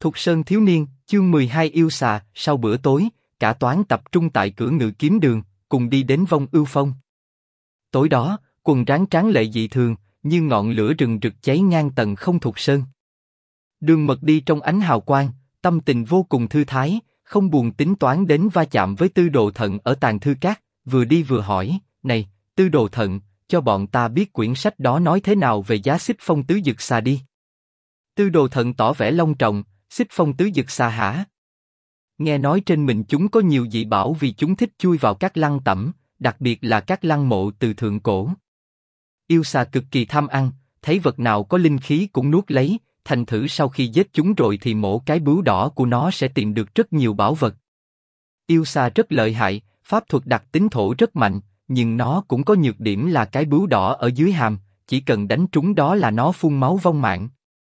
Thục Sơn thiếu niên, chương 12 yêu xà. Sau bữa tối, cả toán tập trung tại cửa Ngự Kiếm Đường, cùng đi đến Vong Ưu Phong. Tối đó, quần tráng tráng lệ dị thường, như ngọn lửa rừng rực cháy ngang tầng không Thục Sơn. Đường Mật đi trong ánh hào quang, tâm tình vô cùng thư thái, không buồn tính toán đến va chạm với Tư Đồ Thận ở Tàng Thư Các, vừa đi vừa hỏi, này, Tư Đồ Thận, cho bọn ta biết quyển sách đó nói thế nào về giá Xích Phong Tứ Dực Xà đi. Tư Đồ Thận tỏ vẻ long trọng, Xích Phong Tứ Dực Xà hả? Nghe nói trên mình chúng có nhiều dị bảo vì chúng thích chui vào các lăng tẩm, đặc biệt là các lăng mộ từ thượng cổ. Yêu xà cực kỳ tham ăn, thấy vật nào có linh khí cũng nuốt lấy, thành thử sau khi giết chúng rồi thì mổ cái bướu đỏ của nó sẽ tìm được rất nhiều bảo vật. Yêu xà rất lợi hại, pháp thuật đặc tính thổ rất mạnh, nhưng nó cũng có nhược điểm là cái bướu đỏ ở dưới hàm, chỉ cần đánh trúng đó là nó phun máu vong mạng.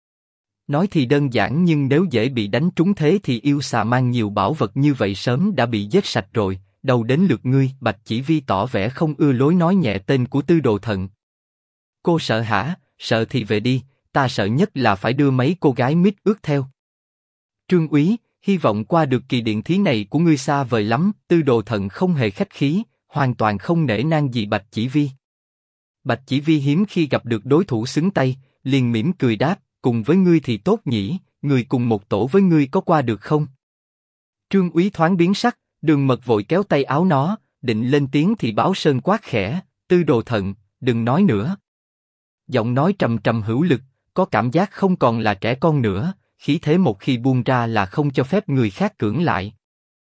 Nói thì đơn giản nhưng nếu dễ bị đánh trúng thế thì yêu xà mang nhiều bảo vật như vậy sớm đã bị giết sạch rồi. Đầu đến lượt ngươi. Bạch Chỉ Vi tỏ vẻ không ưa lối nói nhẹ tên của Tư Đồ Thận. Cô sợ hả? Sợ thì về đi, ta sợ nhất là phải đưa mấy cô gái mít ướt theo. Trương úy, hy vọng qua được kỳ điện thí này của ngươi xa vời lắm. Tư Đồ Thận không hề khách khí, hoàn toàn không nể nang gì Bạch Chỉ Vi. Bạch Chỉ Vi hiếm khi gặp được đối thủ xứng tay, liền mỉm cười đáp, cùng với ngươi thì tốt nhỉ, người cùng một tổ với ngươi có qua được không? Trương úy thoáng biến sắc, Đường Mật vội kéo tay áo nó, định lên tiếng thì Báo Sơn quát khẽ, Tư Đồ Thận, đừng nói nữa. Giọng nói trầm trầm hữu lực, có cảm giác không còn là trẻ con nữa, khí thế một khi buông ra là không cho phép người khác cưỡng lại.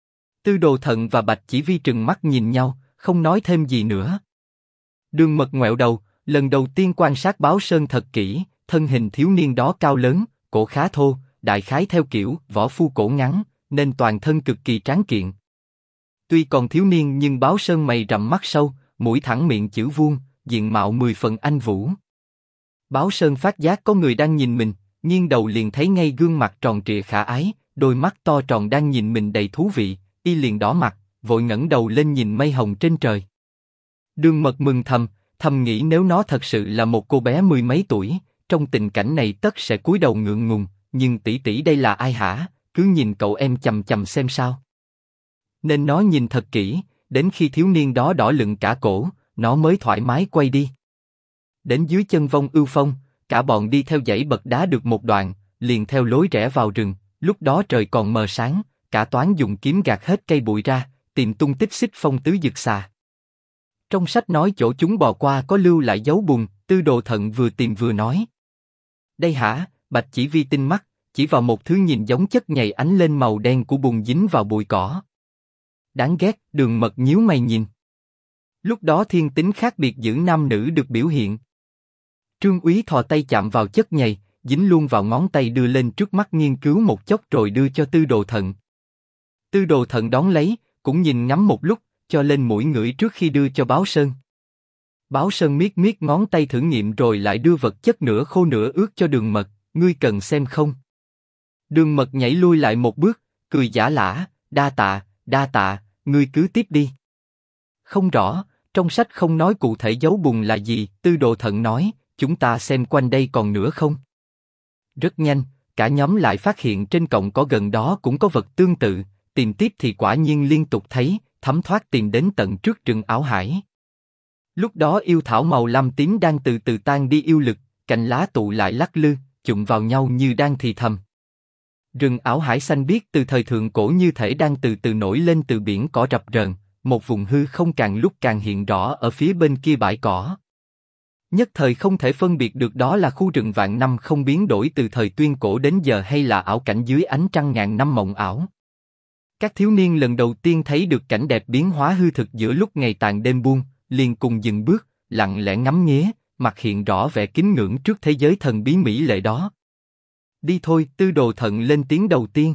Tư Đồ Thận và Bạch Chỉ Vi trừng mắt nhìn nhau, không nói thêm gì nữa. Đường Mật ngoẹo đầu, lần đầu tiên quan sát Báo Sơn thật kỹ, thân hình thiếu niên đó cao lớn, cổ khá thô, đại khái theo kiểu võ phu cổ ngắn, nên toàn thân cực kỳ tráng kiện. Tuy còn thiếu niên nhưng Báo Sơn mày rậm mắt sâu, mũi thẳng miệng chữ vuông, diện mạo 10 phần anh vũ. Báo Sơn phát giác có người đang nhìn mình, nghiêng đầu liền thấy ngay gương mặt tròn trịa khả ái, đôi mắt to tròn đang nhìn mình đầy thú vị, y liền đỏ mặt, vội ngẩng đầu lên nhìn mây hồng trên trời. Đường Mật mừng thầm nghĩ nếu nó thật sự là một cô bé 10 mấy tuổi, trong tình cảnh này tất sẽ cúi đầu ngượng ngùng, nhưng tỷ tỷ đây là ai hả? Cứ nhìn cậu em chằm chằm xem sao. Nên nó nhìn thật kỹ, đến khi thiếu niên đó đỏ lựng cả cổ, nó mới thoải mái quay đi. Đến dưới chân Vong Ưu Phong, cả bọn đi theo dãy bậc đá được một đoạn, liền theo lối rẽ vào rừng. Lúc đó trời còn mờ sáng, cả toán dùng kiếm gạt hết cây bụi ra, tìm tung tích Xích Phong Tứ Dực Xà. Trong sách nói chỗ chúng bò qua có lưu lại dấu bùn, Tư Đồ Thận vừa tìm vừa nói. Đây hả? Bạch Chỉ Vi tinh mắt, chỉ vào một thứ nhìn giống chất nhầy ánh lên màu đen của bùn dính vào bụi cỏ. Đáng ghét. Đường Mật nhíu mày nhìn. Lúc đó thiên tính khác biệt giữa nam nữ được biểu hiện. Trương úy thò tay chạm vào chất nhầy, dính luôn vào ngón tay đưa lên trước mắt nghiên cứu một chốc rồi đưa cho Tư Đồ Thận. Tư Đồ Thận đón lấy, cũng nhìn ngắm một lúc, cho lên mũi ngửi trước khi đưa cho Báo Sơn. Báo Sơn miết ngón tay thử nghiệm rồi lại đưa vật chất nửa khô nửa ướt cho Đường Mật, ngươi cần xem không? Đường Mật nhảy lui lại một bước, cười giả lả, đa tạ, ngươi cứ tiếp đi. Không rõ, trong sách không nói cụ thể dấu bùn là gì. Tư Đồ Thận nói, chúng ta xem quanh đây còn nữa không? Rất nhanh, cả nhóm lại phát hiện trên cọng cỏ gần đó cũng có vật tương tự, tìm tiếp thì quả nhiên liên tục thấy, thấm thoát tìm đến tận trước rừng ảo hải. Lúc đó yêu thảo màu lam tím đang từ từ tan đi yêu lực, cành lá tụ lại lắc lư, chụm vào nhau như đang thì thầm. Rừng ảo hải xanh biếc từ thời thượng cổ như thể đang từ từ nổi lên từ biển cỏ rập rờn, một vùng hư không càng lúc càng hiện rõ ở phía bên kia bãi cỏ. Nhất thời không thể phân biệt được đó là khu rừng vạn năm không biến đổi từ thời tuyên cổ đến giờ hay là ảo cảnh dưới ánh trăng ngàn năm mộng ảo. Các thiếu niên lần đầu tiên thấy được cảnh đẹp biến hóa hư thực giữa lúc ngày tàn đêm buông, liền cùng dừng bước, lặng lẽ ngắm nghía, mặt hiện rõ vẻ kính ngưỡng trước thế giới thần bí mỹ lệ đó. Đi thôi. Tư Đồ Thận lên tiếng đầu tiên.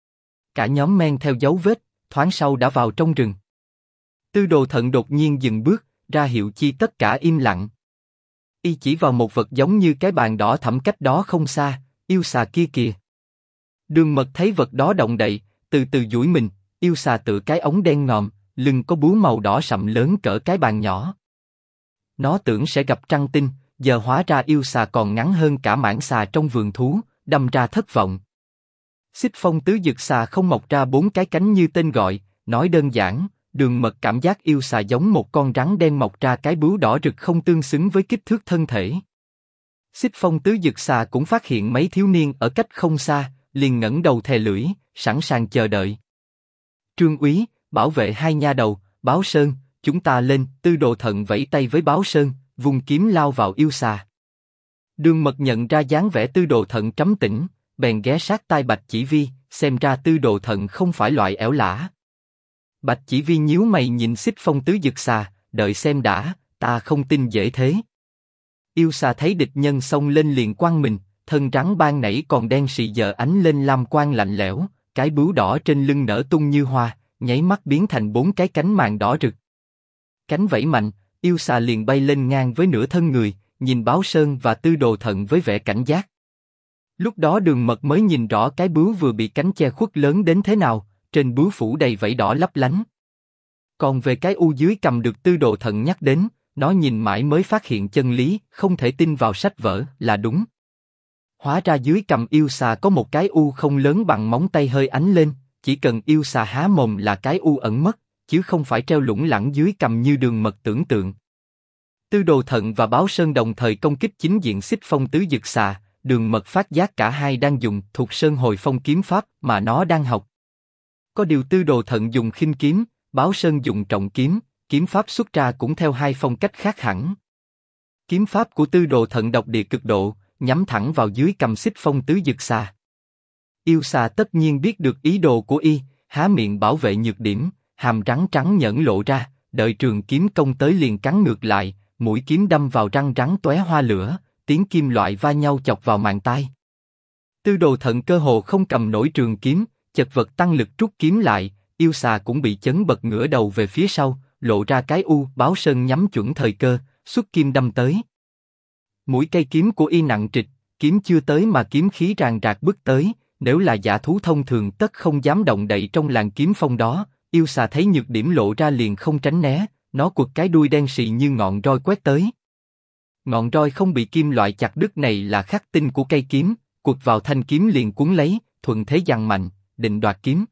Cả nhóm men theo dấu vết, thoáng sau đã vào trong rừng. Tư Đồ Thận đột nhiên dừng bước, ra hiệu chi tất cả im lặng. Y chỉ vào một vật giống như cái bàn đỏ thẫm cách đó không xa, yêu xà kia kìa. Đường Mật thấy vật đó động đậy, từ từ duỗi mình, yêu xà tựa cái ống đen ngòm, lưng có bướu màu đỏ sậm lớn cỡ cái bàn nhỏ. Nó tưởng sẽ gặp trăng tinh, giờ hóa ra yêu xà còn ngắn hơn cả mãng xà trong vườn thú, đâm ra thất vọng. Xích phong tứ dực xà không mọc ra 4 cái cánh như tên gọi, nói đơn giản, Đường Mật cảm giác yêu xà giống một con rắn đen mọc ra cái bướu đỏ rực không tương xứng với kích thước thân thể. Xích phong tứ dực xà cũng phát hiện mấy thiếu niên ở cách không xa, liền ngẩng đầu thè lưỡi, sẵn sàng chờ đợi. Trương úy, bảo vệ hai nha đầu, Báo Sơn, chúng ta lên. Tư Đồ Thận vẫy tay với Báo Sơn, vung kiếm lao vào yêu xà. Đường Mật nhận ra dáng vẻ Tư Đồ Thận trầm tĩnh, bèn ghé sát tai Bạch Chỉ Vi, xem ra Tư Đồ Thận không phải loại ẻo lả. Bạch Chỉ Vi nhíu mày nhìn xích phong tứ dực xà, đợi xem đã, ta không tin dễ thế. Yêu xà thấy địch nhân xông lên liền quăng mình, thân rắn ban nãy còn đen sì giờ ánh lên lam quang lạnh lẽo, cái bướu đỏ trên lưng nở tung như hoa, nháy mắt biến thành 4 cái cánh màng đỏ rực. Cánh vẫy mạnh, yêu xà liền bay lên ngang với nửa thân người, nhìn Báo Sơn và Tư Đồ Thận với vẻ cảnh giác. Lúc đó Đường Mật mới nhìn rõ cái bướu vừa bị cánh che khuất lớn đến thế nào, trên bướu phủ đầy vảy đỏ lấp lánh. Còn về cái u dưới cầm được Tư Đồ Thận nhắc đến, nó nhìn mãi mới phát hiện chân lý, không thể tin vào sách vở là đúng. Hóa ra dưới cầm yêu xà có một cái u không lớn bằng móng tay hơi ánh lên, chỉ cần yêu xà há mồm là cái u ẩn mất, chứ không phải treo lủng lẳng dưới cầm như Đường Mật tưởng tượng. Tư Đồ Thận và Báo Sơn đồng thời công kích chính diện xích phong tứ dực xà, Đường Mật phát giác cả hai đang dùng Thục Sơn Hồi Phong kiếm pháp mà nó đang học. Có điều Tư Đồ Thận dùng khinh kiếm, Báo Sơn dùng trọng kiếm, kiếm pháp xuất ra cũng theo hai phong cách khác hẳn. Kiếm pháp của Tư Đồ Thận độc địa cực độ, nhắm thẳng vào dưới cầm xích phong tứ dực xà. Yêu xà tất nhiên biết được ý đồ của y, há miệng bảo vệ nhược điểm, hàm rắn trắng nhẫn lộ ra, đợi trường kiếm công tới liền cắn ngược lại, mũi kiếm đâm vào răng rắn tóe hoa lửa, tiếng kim loại va nhau chọc vào màng tai. Tư Đồ Thận cơ hồ không cầm nổi trường kiếm, chật vật tăng lực rút kiếm lại, yêu xà cũng bị chấn bật ngửa đầu về phía sau, lộ ra cái u. Báo Sơn nhắm chuẩn thời cơ, xuất kim đâm tới. Mũi cây kiếm của y nặng trịch, kiếm chưa tới mà kiếm khí ràng rạc bước tới. Nếu là dã thú thông thường tất không dám động đậy trong làn kiếm phong đó. Yêu xà thấy nhược điểm lộ ra liền không tránh né, nó quật cái đuôi đen sì như ngọn roi quét tới. Ngọn roi không bị kim loại chặt đứt này là khắc tinh của cây kiếm, quật vào thanh kiếm liền cuốn lấy, thuận thế giằng mạnh, định đoạt kiếm.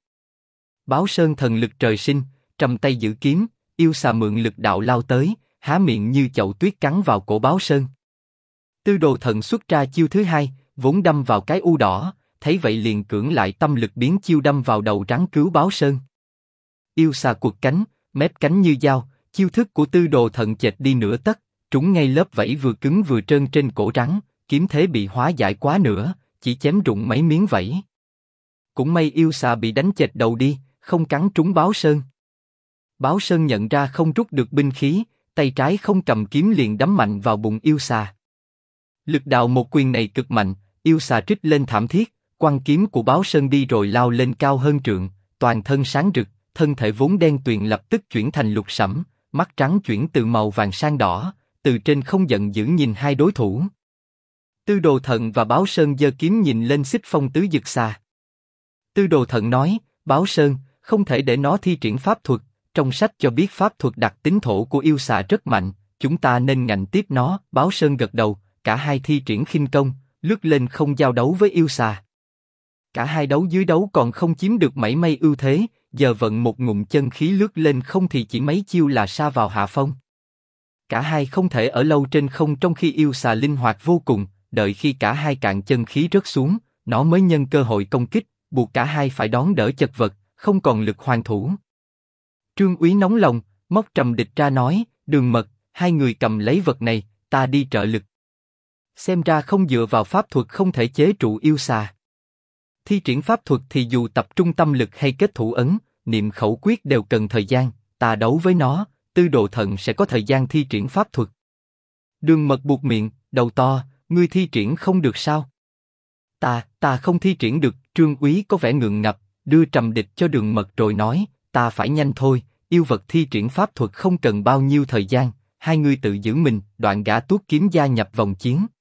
Báo Sơn thần lực trời sinh, trầm tay giữ kiếm, yêu xà mượn lực đạo lao tới, há miệng như chậu tuyết cắn vào cổ Báo Sơn. Tư Đồ Thận xuất ra chiêu thứ hai, vốn đâm vào cái u đỏ, thấy vậy liền cưỡng lại tâm lực biến chiêu đâm vào đầu rắn cứu Báo Sơn. Yêu xà quật cánh, mép cánh như dao, chiêu thức của Tư Đồ Thận chệch đi nửa tấc, trúng ngay lớp vảy vừa cứng vừa trơn trên cổ rắn, kiếm thế bị hóa giải quá nửa, chỉ chém rụng mấy miếng vảy. Cũng may yêu xà bị đánh chệch đầu đi, không cắn trúng Báo Sơn. Báo Sơn nhận ra không rút được binh khí, tay trái không cầm kiếm liền đấm mạnh vào bụng yêu xà. Lực đạo một quyền này cực mạnh, yêu xà rít lên thảm thiết, quăng kiếm của Báo Sơn đi rồi lao lên cao hơn trượng, toàn thân sáng rực, thân thể vốn đen tuyền lập tức chuyển thành lục sẫm, mắt trắng chuyển từ màu vàng sang đỏ, từ trên không giận dữ nhìn hai đối thủ. Tư Đồ Thận và Báo Sơn giơ kiếm nhìn lên xích phong tứ dực xà. Tư Đồ Thận nói, Báo Sơn, không thể để nó thi triển pháp thuật, trong sách cho biết pháp thuật đặc tính thổ của yêu xà rất mạnh, chúng ta nên ngạnh tiếp nó. Báo Sơn gật đầu, cả hai thi triển khinh công, lướt lên không giao đấu với yêu xà. Cả hai đấu dưới đấu còn không chiếm được mảy may ưu thế, giờ vận một ngụm chân khí lướt lên không thì chỉ mấy chiêu là sa vào hạ phong. Cả hai không thể ở lâu trên không trong khi yêu xà linh hoạt vô cùng, đợi khi cả hai cạn chân khí rớt xuống, nó mới nhân cơ hội công kích, buộc cả hai phải đón đỡ chật vật, không còn lực hoàn thủ. Trương úy nóng lòng, móc trầm địch ra nói, Đường Mật, hai người cầm lấy vật này, ta đi trợ lực. Xem ra không dựa vào pháp thuật không thể chế trụ yêu xà. Thi triển pháp thuật thì dù tập trung tâm lực hay kết thủ ấn, niệm khẩu quyết đều cần thời gian, ta đấu với nó, Tư Đồ Thận sẽ có thời gian thi triển pháp thuật. Đường Mật buột miệng, đầu to, ngươi thi triển không được sao? Ta không thi triển được. Trương úy có vẻ ngượng ngập, đưa trầm địch cho Đường Mật rồi nói, ta phải nhanh thôi, yêu vật thi triển pháp thuật không cần bao nhiêu thời gian, hai người tự giữ mình. Đoạn gã tuốt kiếm gia nhập vòng chiến.